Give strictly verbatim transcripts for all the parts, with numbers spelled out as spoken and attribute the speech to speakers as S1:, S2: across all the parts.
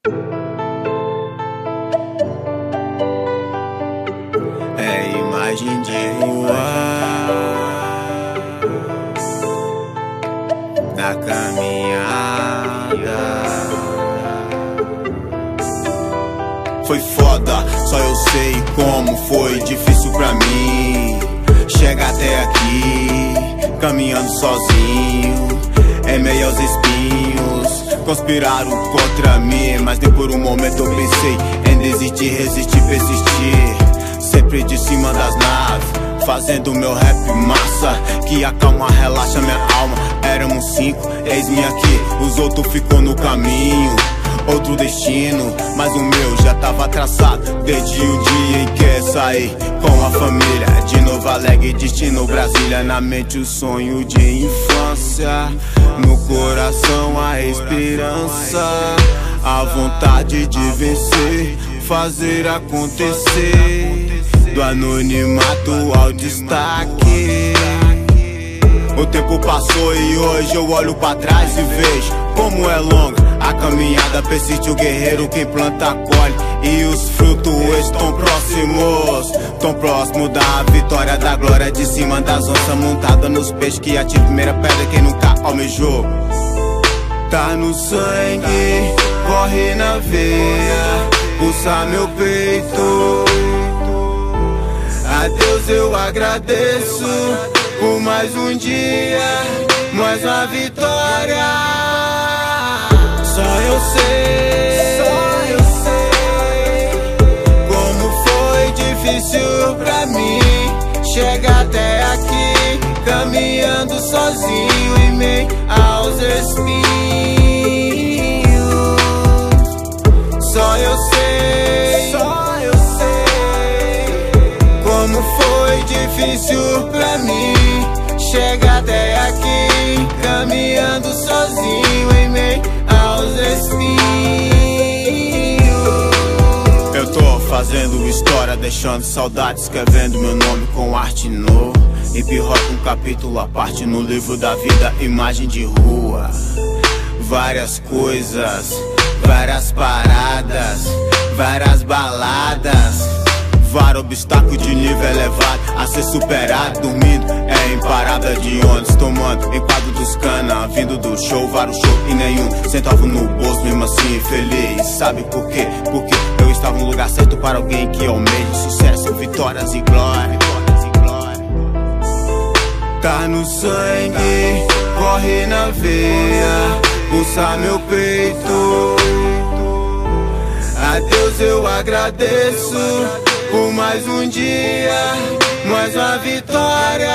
S1: É imagem de rua na caminhada. Foi foda, só eu sei como foi difícil pra mim chegar até aqui, caminhando sozinho, em meio aos espinhos. Conspiraram contra mim, mas nem por um momento eu pensei em desistir, resistir, persistir. Sempre de cima das naves, fazendo meu rap massa, que acalma, relaxa minha alma. Éramos cinco, eis-me aqui, os outros ficou no caminho, outro destino, mas o meu já tava traçado desde o dia em que saí com a família. De novo alegre, destino Brasília. Na mente o sonho de infância, no coração a esperança, a vontade de vencer, fazer acontecer, do anonimato ao destaque. O tempo passou e hoje eu olho pra trás e vejo como é longa a caminhada. Persiste o guerreiro, quem planta colhe, e os frutos estão próximos, tão próximo da vitória, da glória. De cima das onças, montada nos peixes, que atira a primeira pedra quem nunca almejou. Tá no sangue, corre na veia, pulsa meu peito. A Deus eu agradeço por mais um dia, mais uma vitória. Só eu sei, só eu sei como foi difícil pra mim chegar até aqui, caminhando sozinho em meio aos espinhos. Só eu sei, só eu sei como foi difícil pra mim chegar até aqui, caminhando sozinho em meio aos espinhos. Eu tô fazendo história, deixando saudade, escrevendo meu nome com arte no hip hop, um capítulo à parte no livro da vida, imagem de rua. Várias coisas, várias paradas, várias baladas, vários obstáculos de nível elevado a ser superado. Dormindo é imparável, de ônibus, tomando enquadro dos cana, vindo do show, vários shows e nenhum centavo no bolso, mesmo assim feliz. Sabe por quê? Porque eu estava no lugar certo para alguém que almeja sucesso, vitórias e glória. Tá no sangue, corre na veia, pulsa meu peito. A Deus eu agradeço por mais um dia, mais uma vitória.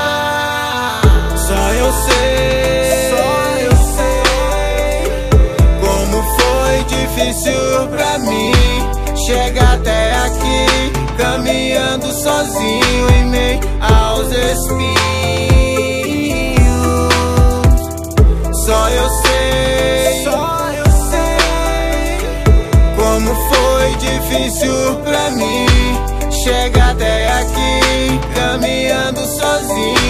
S1: Só eu sei, só eu sei como foi difícil pra mim chegar até aqui, caminhando sozinho em meio aos espinhos. Só eu sei, só eu sei como foi difícil pra mim chegar até aqui, caminhando sozinho